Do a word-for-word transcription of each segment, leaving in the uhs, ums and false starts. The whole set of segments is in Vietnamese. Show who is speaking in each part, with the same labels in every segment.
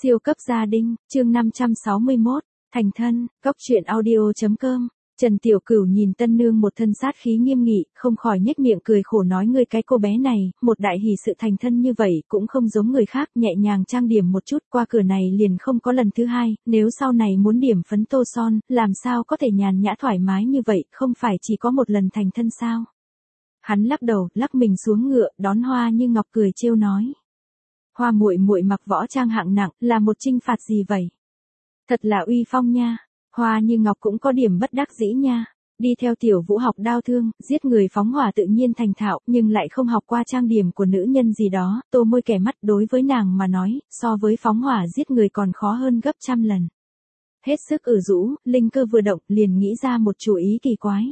Speaker 1: Siêu cấp gia đình, chương năm trăm sáu mươi mốt, thành thân, cốc truyện audio.com. Trần Tiểu Cửu nhìn tân nương một thân sát khí nghiêm nghị, không khỏi nhếch miệng cười khổ nói ngươi cái cô bé này, một đại hỷ sự thành thân như vậy cũng không giống người khác, nhẹ nhàng trang điểm một chút qua cửa này liền không có lần thứ hai, nếu sau này muốn điểm phấn tô son, làm sao có thể nhàn nhã thoải mái như vậy, không phải chỉ có một lần thành thân sao? Hắn lắc đầu, lắc mình xuống ngựa, đón Hoa Như Ngọc cười trêu nói. Hoa muội muội mặc võ trang hạng nặng, là một chinh phạt gì vậy? Thật là uy phong nha. Hoa Như Ngọc cũng có điểm bất đắc dĩ nha. Đi theo Tiểu Vũ học đao thương, giết người phóng hỏa tự nhiên thành thạo, nhưng lại không học qua trang điểm của nữ nhân gì đó, tô môi kẻ mắt đối với nàng mà nói, so với phóng hỏa giết người còn khó hơn gấp trăm lần. Hết sức ử rũ, linh cơ vừa động, liền nghĩ ra một chủ ý kỳ quái.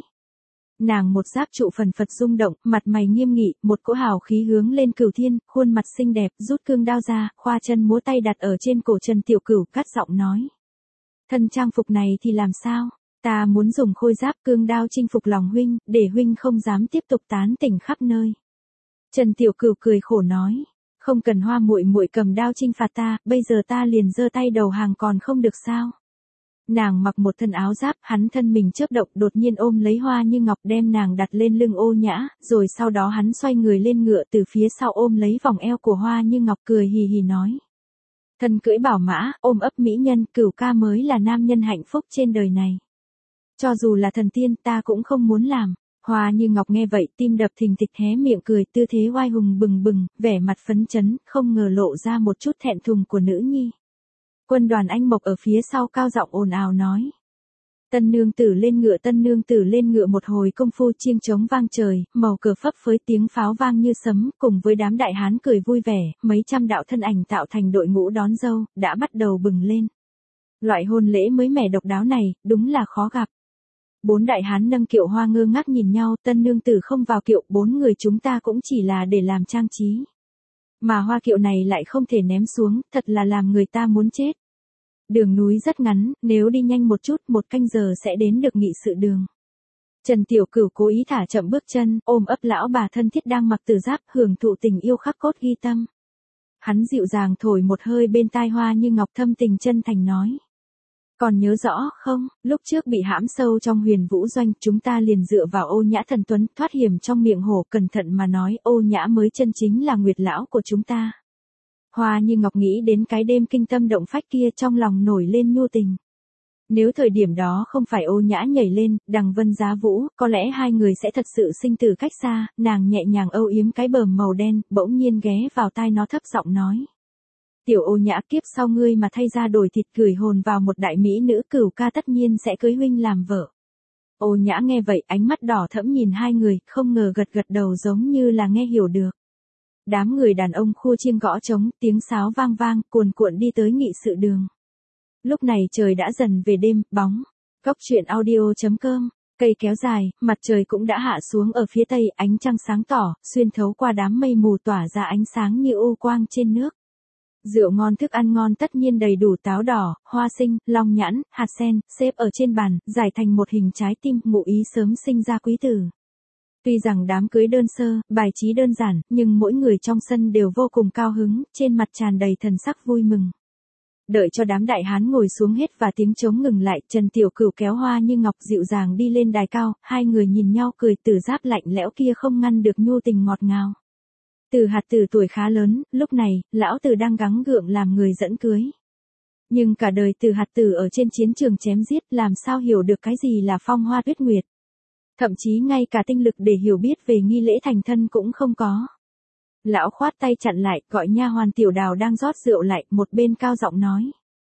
Speaker 1: Nàng một giáp trụ phần phật rung động, mặt mày nghiêm nghị, một cỗ hào khí hướng lên Cửu Thiên, khuôn mặt xinh đẹp, rút cương đao ra, khoa chân múa tay đặt ở trên cổ Trần Tiểu Cửu, cắt giọng nói. Thân trang phục này thì làm sao? Ta muốn dùng khôi giáp cương đao chinh phục lòng huynh, để huynh không dám tiếp tục tán tỉnh khắp nơi. Trần Tiểu Cửu cười khổ nói, không cần Hoa muội muội cầm đao chinh phạt ta, bây giờ ta liền giơ tay đầu hàng còn không được sao? Nàng mặc một thân áo giáp, hắn thân mình chớp động đột nhiên ôm lấy Hoa Như Ngọc đem nàng đặt lên lưng Ô Nhã, rồi sau đó hắn xoay người lên ngựa từ phía sau ôm lấy vòng eo của Hoa Như Ngọc cười hì hì nói. Thân cưỡi bảo mã, ôm ấp mỹ nhân, Cửu ca mới là nam nhân hạnh phúc trên đời này. Cho dù là thần tiên ta cũng không muốn làm. Hoa Như Ngọc nghe vậy tim đập thình thịch hé miệng cười tư thế oai hùng bừng bừng, vẻ mặt phấn chấn, không ngờ lộ ra một chút thẹn thùng của nữ nhi. Quân đoàn Anh Mộc ở phía sau cao giọng ồn ào nói. Tân nương tử lên ngựa tân nương tử lên ngựa một hồi công phu chiêng trống vang trời, màu cờ phấp phới tiếng pháo vang như sấm, cùng với đám đại hán cười vui vẻ, mấy trăm đạo thân ảnh tạo thành đội ngũ đón dâu, đã bắt đầu bừng lên. Loại hôn lễ mới mẻ độc đáo này, đúng là khó gặp. Bốn đại hán nâng kiệu hoa ngơ ngác nhìn nhau, tân nương tử không vào kiệu, bốn người chúng ta cũng chỉ là để làm trang trí. Mà hoa kiệu này lại không thể ném xuống, thật là làm người ta muốn chết. Đường núi rất ngắn, nếu đi nhanh một chút, một canh giờ sẽ đến được nghị sự đường. Trần Tiểu Cửu cố ý thả chậm bước chân, ôm ấp lão bà thân thiết đang mặc tử giáp, hưởng thụ tình yêu khắc cốt ghi tâm. Hắn dịu dàng thổi một hơi bên tai Hoa Như Ngọc thâm tình chân thành nói. Còn nhớ rõ không, lúc trước bị hãm sâu trong Huyền Vũ Doanh, chúng ta liền dựa vào Ô Nhã thần tuấn, thoát hiểm trong miệng hổ, cẩn thận mà nói, Ô Nhã mới chân chính là nguyệt lão của chúng ta. Hoa Như Ngọc nghĩ đến cái đêm kinh tâm động phách kia trong lòng nổi lên nhu tình. Nếu thời điểm đó không phải Ô Nhã nhảy lên, đằng Vân Giá Vũ, có lẽ hai người sẽ thật sự sinh tử cách xa, nàng nhẹ nhàng âu yếm cái bờm màu đen, bỗng nhiên ghé vào tai nó thấp giọng nói. Tiểu Ô Nhã kiếp sau ngươi mà thay ra đổi thịt gửi hồn vào một đại mỹ nữ Cửu ca tất nhiên sẽ cưới huynh làm vợ. Ô Nhã nghe vậy ánh mắt đỏ thẫm nhìn hai người, không ngờ gật gật đầu giống như là nghe hiểu được. Đám người đàn ông khua chiêng gõ trống, tiếng sáo vang vang, cuồn cuộn đi tới nghị sự đường. Lúc này trời đã dần về đêm, bóng. Cốc truyện audio.com, cây kéo dài, mặt trời cũng đã hạ xuống ở phía tây, ánh trăng sáng tỏ, xuyên thấu qua đám mây mù tỏa ra ánh sáng như ô quang trên nước. Rượu ngon thức ăn ngon tất nhiên đầy đủ táo đỏ, hoa sinh, long nhãn, hạt sen, xếp ở trên bàn, giải thành một hình trái tim, ngụ ý sớm sinh ra quý tử. Tuy rằng đám cưới đơn sơ, bài trí đơn giản, nhưng mỗi người trong sân đều vô cùng cao hứng, trên mặt tràn đầy thần sắc vui mừng. Đợi cho đám đại hán ngồi xuống hết và tiếng trống ngừng lại, Trần Tiểu Cửu kéo Hoa Như Ngọc dịu dàng đi lên đài cao, hai người nhìn nhau cười, tử giáp lạnh lẽo kia không ngăn được nhu tình ngọt ngào. Từ Hạt Tử tuổi khá lớn, lúc này, lão Từ đang gắng gượng làm người dẫn cưới. Nhưng cả đời Từ Hạt Tử ở trên chiến trường chém giết, làm sao hiểu được cái gì là phong hoa tuyết nguyệt. Thậm chí ngay cả tinh lực để hiểu biết về nghi lễ thành thân cũng không có. Lão khoát tay chặn lại, gọi nha hoàn Tiểu Đào đang rót rượu lại, một bên cao giọng nói.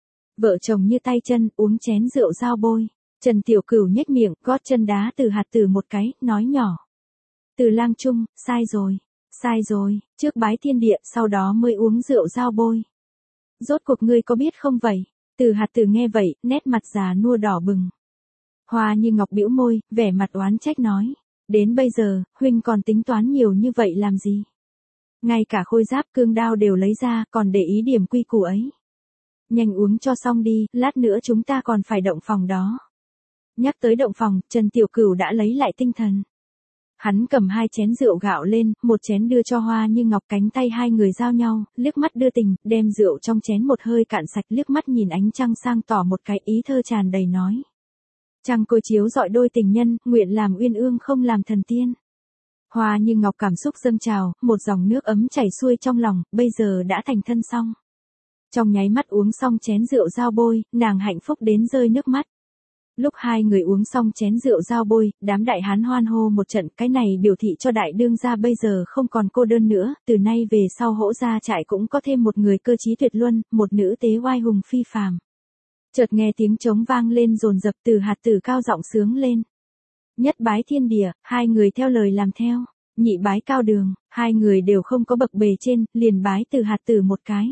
Speaker 1: Vợ chồng như tay chân, uống chén rượu giao bôi. Trần Tiểu Cửu nhếch miệng, gót chân đá Từ Hạt Tử một cái, nói nhỏ. Từ lang trung, sai rồi, sai rồi, trước bái thiên địa, sau đó mới uống rượu giao bôi. Rốt cuộc ngươi có biết không vậy? Từ Hạt Tử nghe vậy, nét mặt già nua đỏ bừng. Hoa Như Ngọc bĩu môi, vẻ mặt oán trách nói. Đến bây giờ, huynh còn tính toán nhiều như vậy làm gì? Ngay cả khôi giáp cương đao đều lấy ra, còn để ý điểm quy củ ấy. Nhanh uống cho xong đi, lát nữa chúng ta còn phải động phòng đó. Nhắc tới động phòng, Trần Tiểu Cửu đã lấy lại tinh thần. Hắn cầm hai chén rượu gạo lên, một chén đưa cho Hoa Như Ngọc, cánh tay hai người giao nhau, liếc mắt đưa tình, đem rượu trong chén một hơi cạn sạch, liếc mắt nhìn ánh trăng sang tỏ một cái ý thơ tràn đầy nói. Trăng côi chiếu rọi đôi tình nhân, nguyện làm uyên ương không làm thần tiên. Hoa Như Ngọc cảm xúc dâng trào, một dòng nước ấm chảy xuôi trong lòng, bây giờ đã thành thân xong. Trong nháy mắt uống xong chén rượu giao bôi, nàng hạnh phúc đến rơi nước mắt. Lúc hai người uống xong chén rượu giao bôi, đám đại hán hoan hô một trận, cái này biểu thị cho đại đương gia bây giờ không còn cô đơn nữa, từ nay về sau Hỗ gia trại cũng có thêm một người cơ trí tuyệt luân, một nữ tế oai hùng phi phàm. Chợt nghe tiếng trống vang lên dồn dập, Từ Hạt Tử cao giọng sướng lên. Nhất bái thiên địa, hai người theo lời làm theo. Nhị bái cao đường, hai người đều không có bậc bề trên, liền bái Từ Hạt Tử một cái.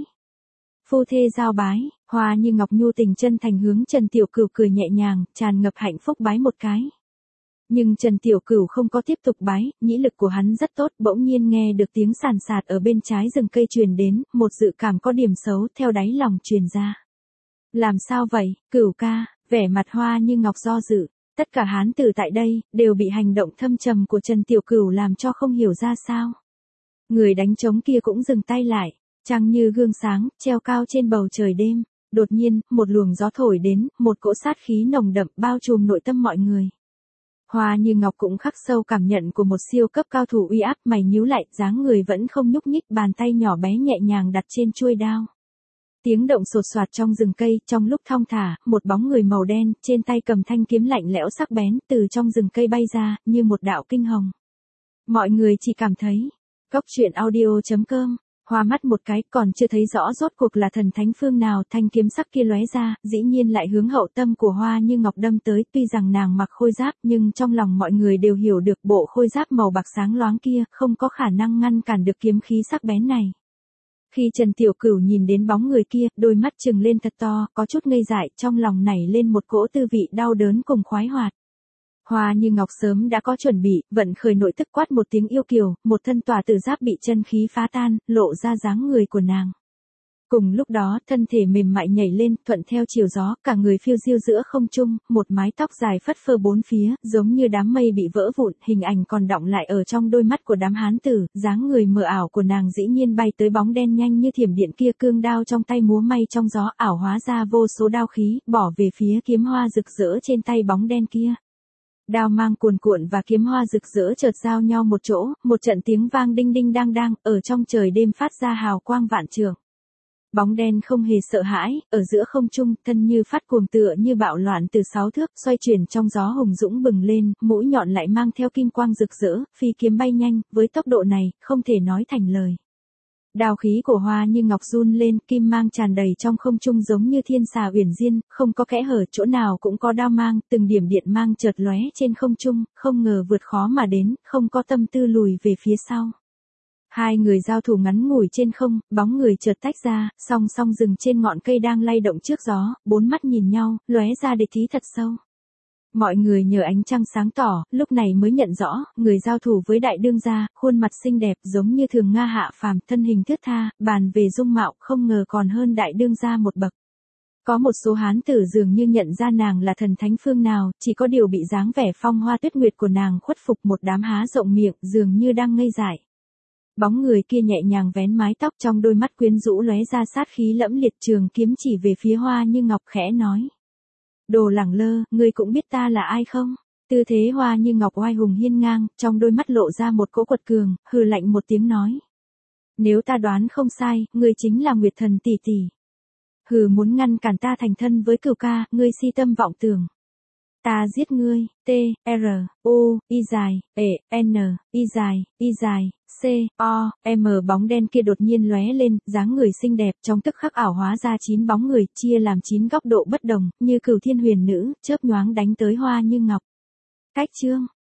Speaker 1: Phu thê giao bái, Hoa Như Ngọc nhu tình chân thành hướng Trần Tiểu Cửu cười nhẹ nhàng, tràn ngập hạnh phúc bái một cái. Nhưng Trần Tiểu Cửu không có tiếp tục bái, nhĩ lực của hắn rất tốt, bỗng nhiên nghe được tiếng sàn sạt ở bên trái rừng cây truyền đến, một dự cảm có điểm xấu theo đáy lòng truyền ra. Làm sao vậy, Cửu ca? Vẻ mặt Hoa Như Ngọc do dự. Tất cả hán tử tại đây, đều bị hành động thâm trầm của Trần Tiểu Cửu làm cho không hiểu ra sao. Người đánh trống kia cũng dừng tay lại, trăng như gương sáng, treo cao trên bầu trời đêm. Đột nhiên, một luồng gió thổi đến, một cỗ sát khí nồng đậm bao trùm nội tâm mọi người. Hoa Như Ngọc cũng khắc sâu cảm nhận của một siêu cấp cao thủ uy áp, mày nhíu lại, dáng người vẫn không nhúc nhích, bàn tay nhỏ bé nhẹ nhàng đặt trên chuôi đao. Tiếng động sột soạt trong rừng cây, trong lúc thong thả, một bóng người màu đen, trên tay cầm thanh kiếm lạnh lẽo sắc bén, từ trong rừng cây bay ra, như một đạo kinh hồng. Mọi người chỉ cảm thấy, Cốc truyện audio chấm com, hoa mắt một cái, còn chưa thấy rõ rốt cuộc là thần thánh phương nào, thanh kiếm sắc kia lóe ra, dĩ nhiên lại hướng hậu tâm của Hoa Như Ngọc đâm tới, tuy rằng nàng mặc khôi giáp, nhưng trong lòng mọi người đều hiểu được bộ khôi giáp màu bạc sáng loáng kia, không có khả năng ngăn cản được kiếm khí sắc bén này. Khi Trần Tiểu Cửu nhìn đến bóng người kia, đôi mắt trừng lên thật to, có chút ngây dại, trong lòng nảy lên một cỗ tư vị đau đớn cùng khoái hoạt. Hoa Như Ngọc sớm đã có chuẩn bị, vận khởi nội tức quát một tiếng yêu kiều, một thân tỏa tử giáp bị chân khí phá tan, lộ ra dáng người của nàng. Cùng lúc đó, thân thể mềm mại nhảy lên, thuận theo chiều gió, cả người phiêu diêu giữa không trung, một mái tóc dài phất phơ bốn phía, giống như đám mây bị vỡ vụn, hình ảnh còn đọng lại ở trong đôi mắt của đám hán tử, dáng người mờ ảo của nàng dĩ nhiên bay tới bóng đen nhanh như thiểm điện kia, cương đao trong tay múa may trong gió, ảo hóa ra vô số đao khí, bỏ về phía kiếm hoa rực rỡ trên tay bóng đen kia. Đao mang cuồn cuộn và kiếm hoa rực rỡ chợt giao nhau một chỗ, một trận tiếng vang đinh đinh đang đang, ở trong trời đêm phát ra hào quang vạn trượng. Bóng đen không hề sợ hãi, ở giữa không trung, thân như phát cuồng tựa như bạo loạn từ sáu thước, xoay chuyển trong gió hùng dũng bừng lên, mũi nhọn lại mang theo kim quang rực rỡ, phi kiếm bay nhanh, với tốc độ này, không thể nói thành lời. Đao khí của Hoa Như Ngọc run lên, kim mang tràn đầy trong không trung giống như thiên xà uyển diên, không có kẽ hở, chỗ nào cũng có đao mang, từng điểm điện mang chợt lóe trên không trung, không ngờ vượt khó mà đến, không có tâm tư lùi về phía sau. Hai người giao thủ ngắn ngủi trên không, bóng người chợt tách ra, song song dừng trên ngọn cây đang lay động trước gió, bốn mắt nhìn nhau, lóe ra địch ý thật sâu. Mọi người nhờ ánh trăng sáng tỏ, lúc này mới nhận rõ, người giao thủ với đại đương gia, khuôn mặt xinh đẹp giống như thường Nga hạ phàm, thân hình thướt tha, bàn về dung mạo, không ngờ còn hơn đại đương gia một bậc. Có một số hán tử dường như nhận ra nàng là thần thánh phương nào, chỉ có điều bị dáng vẻ phong hoa tuyết nguyệt của nàng khuất phục, một đám há rộng miệng, dường như đang ngây dại. Bóng người kia nhẹ nhàng vén mái tóc, trong đôi mắt quyến rũ lóe ra sát khí lẫm liệt, trường kiếm chỉ về phía Hoa Như Ngọc khẽ nói. Đồ lẳng lơ, ngươi cũng biết ta là ai không? Tư thế Hoa Như Ngọc oai hùng hiên ngang, trong đôi mắt lộ ra một cỗ quật cường, hừ lạnh một tiếng nói. Nếu ta đoán không sai, ngươi chính là Nguyệt Thần tỷ tỷ. Hừ, muốn ngăn cản ta thành thân với Cửu ca, ngươi si tâm vọng tưởng. Ta giết ngươi, T, R, U, Y dài, E, N, Y dài, Y dài, C, O, M. Bóng đen kia đột nhiên lóe lên, dáng người xinh đẹp, trong tức khắc ảo hóa ra chín bóng người, chia làm chín góc độ bất đồng, như Cửu Thiên Huyền Nữ, chớp nhoáng đánh tới Hoa Như Ngọc. Cách chương.